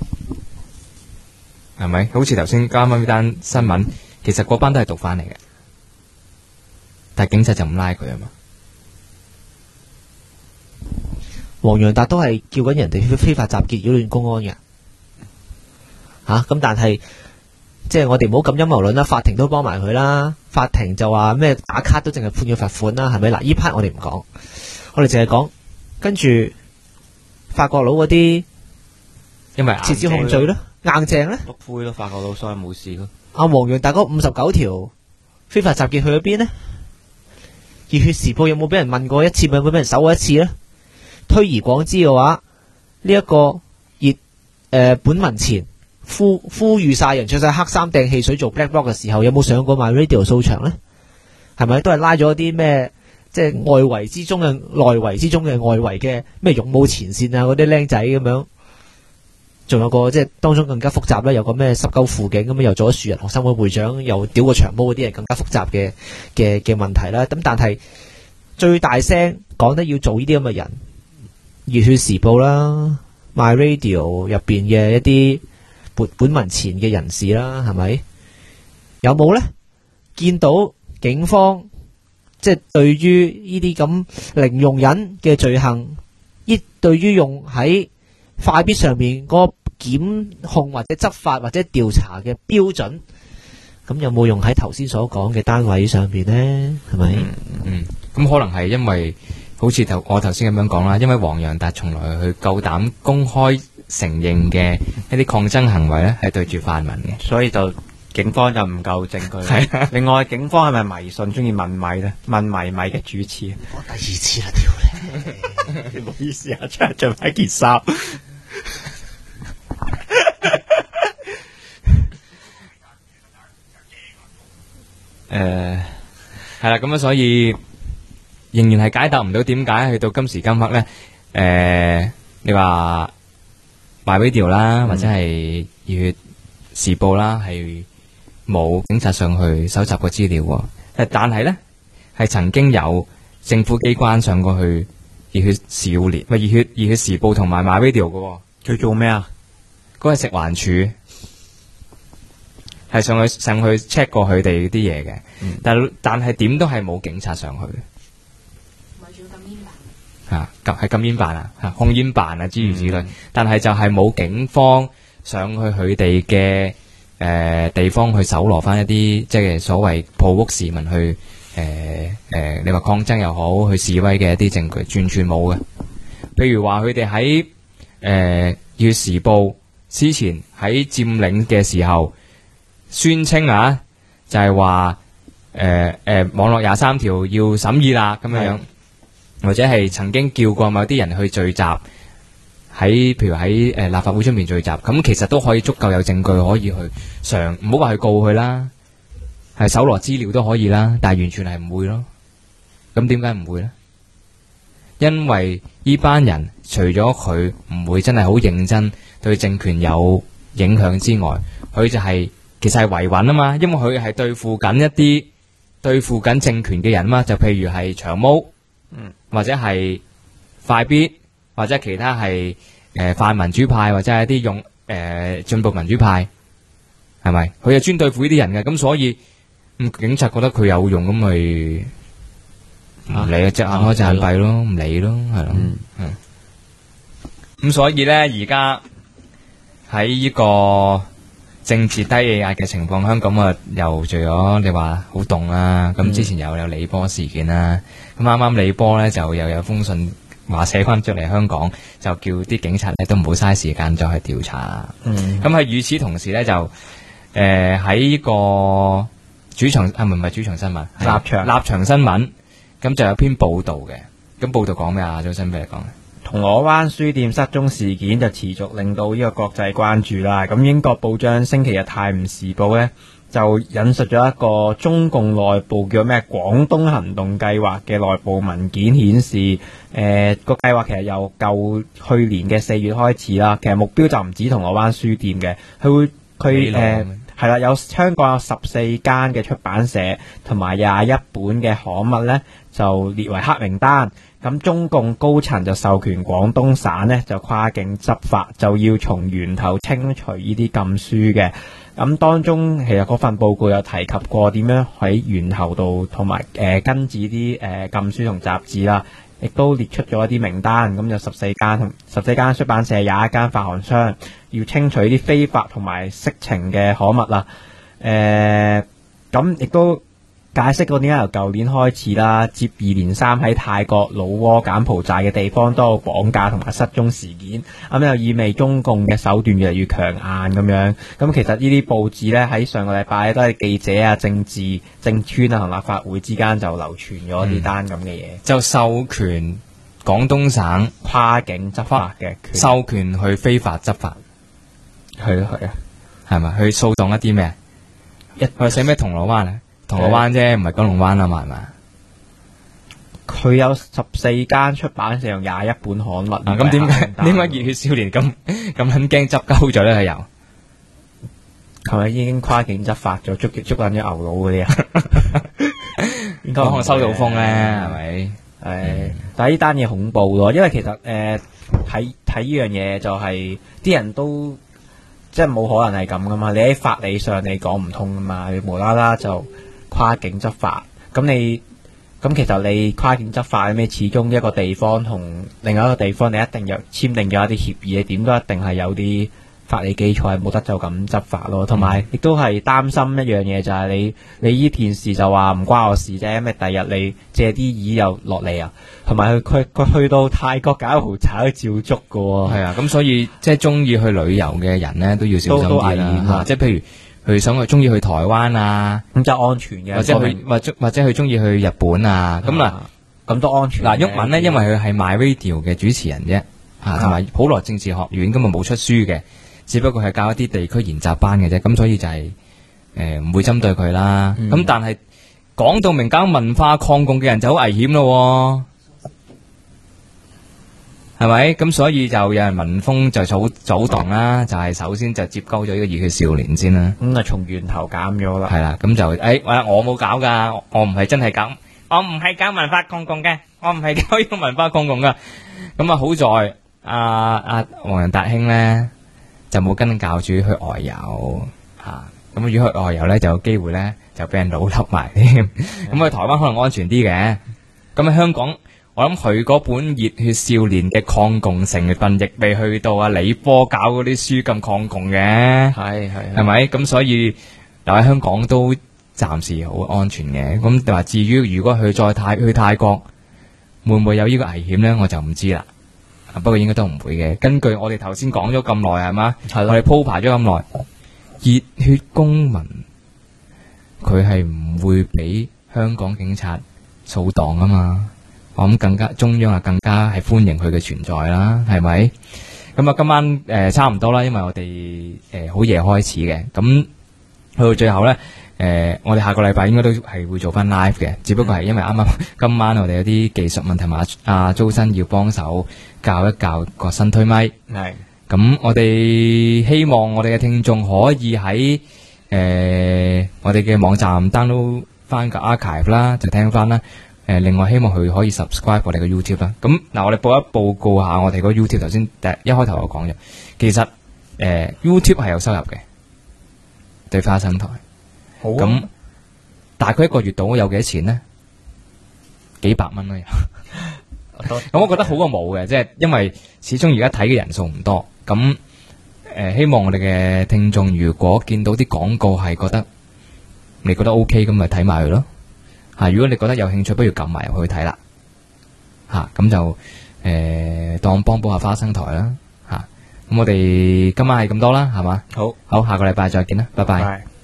係咪？好似頭先啱啱呢單新聞，其實嗰班都係毒販嚟嘅，但係警察就唔拉佢啊嘛。 黃洋達都係叫緊人哋非法集結擾亂公安嘅，咁但係即係我哋唔好咁陰謀論啦，法庭都幫埋佢啦，法庭就話咩打卡都淨係判佢罰款啦，係咪？嗱，呢 part 我哋唔講，我哋淨係講跟住。法國佬嗰啲因為撤銷控罪咯，硬淨咧。 督灰咯，發覺到所以冇事咯。 阿黃洋達嗰59條非法集結去咗邊呢？熱血時報有冇俾人問過一次？有冇俾人搜過一次呢？推而廣之嘅話，呢、一個本文前呼籲晒人着晒黑衫掟汽水做 black bloc 嘅時候，有冇上過 MyRadio 掃場呢？係咪都係拉咗啲咩？即係外圍之中嘅內圍之中嘅外圍嘅咩勇武前線啊，嗰啲僆仔咁樣。仲有個即係當中更加複雜啦，有個咩濕鳩輔警咁樣，又做咗樹人學生會會長，又屌個長毛嗰啲係更加複雜嘅問題啦。咁但係最大聲講得要做呢啲咁嘅人，熱血時報啦、MyRadio 入邊嘅一啲本文前嘅人士啦，係咪有冇呢？見到警方即係對於呢啲咁零容忍嘅罪行，對於用喺快必上面嗰個檢控或者執法或者調查嘅標準，咁有冇用喺頭先所講嘅單位上邊呢？係咪？ 咁可能係因為好似我頭先咁樣講啦，因為黃洋達從來佢夠膽公開承認嘅一啲抗爭行為咧，係對住泛民嘅， 所以就警方就唔夠證據。另外，警方係咪迷信中意問米咧？問米嘅主持。 我第二次啦，屌你！ 唔好意思啊，着翻件衫。 係啦，咁所以仍然係解答唔到點解去到今時今刻咧，你話 MyRadio 啦，或者係熱血時報啦，係冇警察上去搜集過資料喎。但係咧係曾經有政府機關上過去熱血少年，熱血時報同埋 MyRadio 嘅。 佢做咩啊？ 嗰係食環署。係上去 check 過佢哋啲嘢嘅，但係點都係冇警察上去。咪仲禁煙辦係禁煙辦啊，控煙辦啊諸如此類。但係就係冇警方上去佢哋嘅地方去搜羅翻一啲即係所謂抱屋市民去你話抗爭又好，去示威嘅一啲證據，完全冇嘅。譬如話佢哋喺熱血時報之前喺佔領嘅時候。宣稱啊，就係話網絡23條要審議啦，咁樣，或者係曾經叫過某啲人去聚集譬如喺立法會出面聚集，咁其實都可以足夠有證據可以去唔好話去告佢啦，係搜羅資料都可以啦，但係完全係唔會咯。咁點解唔會呢？因為呢班人除咗佢唔會真係好認真對政權有影響之外，佢就係。其實係維穩啊嘛，因為佢係對付緊政權嘅人嘛，就譬如係長毛，或者係快必，或者其他係泛民主派，或者係一啲進步民主派，係咪？佢係專對付呢啲人嘅，咁所以警察覺得佢有用，咁咪唔理，隻眼開隻眼閉咯，唔理咯，係咯，咁所以咧，而家喺呢個政治低氣壓嘅情況，香港又除咗你話好凍啦，咁之前有李波事件啦，咁啱啱李波咧就又有封信話寫翻出嚟香港，就叫啲警察咧都唔好嘥時間再去調查。咁喺與此同時咧就喺呢個主場唔係主場新聞，立場新聞，咁就有篇報導嘅，咁報導講咩啊？早晨俾你講。 銅鑼灣書店失蹤事件就持續令到呢個國際關注啦。咁英國報章星期日泰晤士報呢，就引述咗一個中共內部叫咩廣東行動計劃嘅內部文件顯示，個計劃其實由去年嘅4月開始啦。其實目標就唔止銅鑼灣書店嘅，係啦，有香港有14間嘅出版社同埋21本嘅刊物呢，就列為黑名單。咁中共高層就授權廣東省呢，就跨境執法，就要從源頭清除呢啲禁書嘅。咁當中其實嗰份報告有提及過點樣喺源頭度同埋根治啲禁書同雜誌啦，亦都列出咗一啲名單。咁有14間出版社，21間發行商要清除啲非法同埋色情嘅刊物啦。咁亦都解釋過點解由舊年開始啦，接二連三喺泰國、老撾、柬埔寨嘅地方都有綁架同埋失蹤事件，咁又意味中共嘅手段越嚟越強硬咁樣。咁其實呢啲報紙呢，喺上個禮拜都係記者啊、政村啊同立法會之間就流傳咗呢單咁嘅嘢， 就授權廣東省跨境執法嘅權， 授權去非法執法， 係啊， 係咪去掃蕩一啲咩？佢寫咩銅鑼灣啊？銅鑼灣啫，唔係九龍灣啊嘛，係咪？ 佢有14間出版社，用21本刊物。 咁點解熱血少年咁狠驚執鳩咗咧？係由係咪已經跨境執法咗，捉緊咗牛佬嗰啲啊？應該可能收到風咧，係咪？ 但係呢單嘢恐怖咯，因為其實睇呢樣嘢就係、啲人都即係冇可能係咁噶嘛，你喺法理上你講唔通噶嘛，你無啦啦就跨境執法，咁其實你跨境執法咩？始終一個地方同另外一個地方，你一定有簽訂咗一啲協議，你點都一定係有啲法理基礎，係冇得就咁執法咯。同埋亦都係擔心一樣嘢，就係你呢件事就話唔關我事啫，因為第日你借啲意又落嚟啊，同埋佢去到泰國搞豪宅都照捉噶喎。係啊，咁所以即係中意去旅遊嘅人咧都要小心啲都危險啦。即係譬如佢中意去台灣啊， 咁就安全嘅， 或者佢中意去日本啊， 咁都安全。 嗱，毓民咧，因為佢係 MyRadio 嘅主持人啫，同埋普羅政治學院咁啊冇出書嘅，只不過係教一啲地區研習班嘅啫，咁所以就係唔會針對佢啦。咁但係講到明搞文化抗共嘅人就好危險咯，係咪？咁所以就有人聞風就早動啦，就係首先就接鳩咗呢個熱血少年先啦。 咁啊從源頭減咗啦。 係啦，咁就我冇搞噶，我唔係真係搞，我唔係搞文化抗共嘅，我唔係搞呢個文化抗共噶。咁啊好在阿黃仁達兄咧就冇跟教主去外遊吓，咁如果去外遊咧就有機會咧就俾人老笠埋添。咁去台灣可能安全啲嘅，咁喺香港。我諗佢嗰本《熱血少年》嘅抗共成分亦未去到理科搞嗰啲書咁抗共嘅，係咪？咁所以留喺香港都暫時好安全嘅。咁話至於如果去泰國，會唔會有呢個危險呢？我就唔知啦。不過應該都唔會嘅。根據我哋頭先講咗咁耐，係嘛？我哋鋪排咗咁耐，熱血公民佢係唔會俾香港警察掃蕩啊嘛。我諗更加中央更加係歡迎佢嘅存在啦，係咪？咁啊，今晚差唔多啦，因為我哋好夜開始嘅，咁去到最後咧，我哋下個禮拜應該都係會做翻 live 嘅，只不過係因為啱啱今晚我哋有啲技術問題嘛，阿周生要幫手教一教個新推咪。係。咁我哋希望我哋嘅聽眾可以喺我哋嘅網站 download 翻個 archive 啦，就聽翻啦。另外希望佢可以 subscribe 我哋嘅 YouTube 啦。咁嗱，我哋報告下我哋個 YouTube。頭先一開頭我講咗，其實YouTube 係有收入嘅，對花生台。好。咁大概一個月度有幾多錢呢？幾百蚊啦又。咁我覺得好過冇嘅，即係因為始終而家睇嘅人數唔多。咁希望我哋嘅聽眾如果見到啲廣告係覺得你覺得 OK， 咁咪睇埋佢咯。如果你覺得有興趣，不如撳埋入去睇啦。咁就當幫補下花生台啦。咁我哋今晚係咁多啦，係嘛？好，下個禮拜再見啦，拜拜。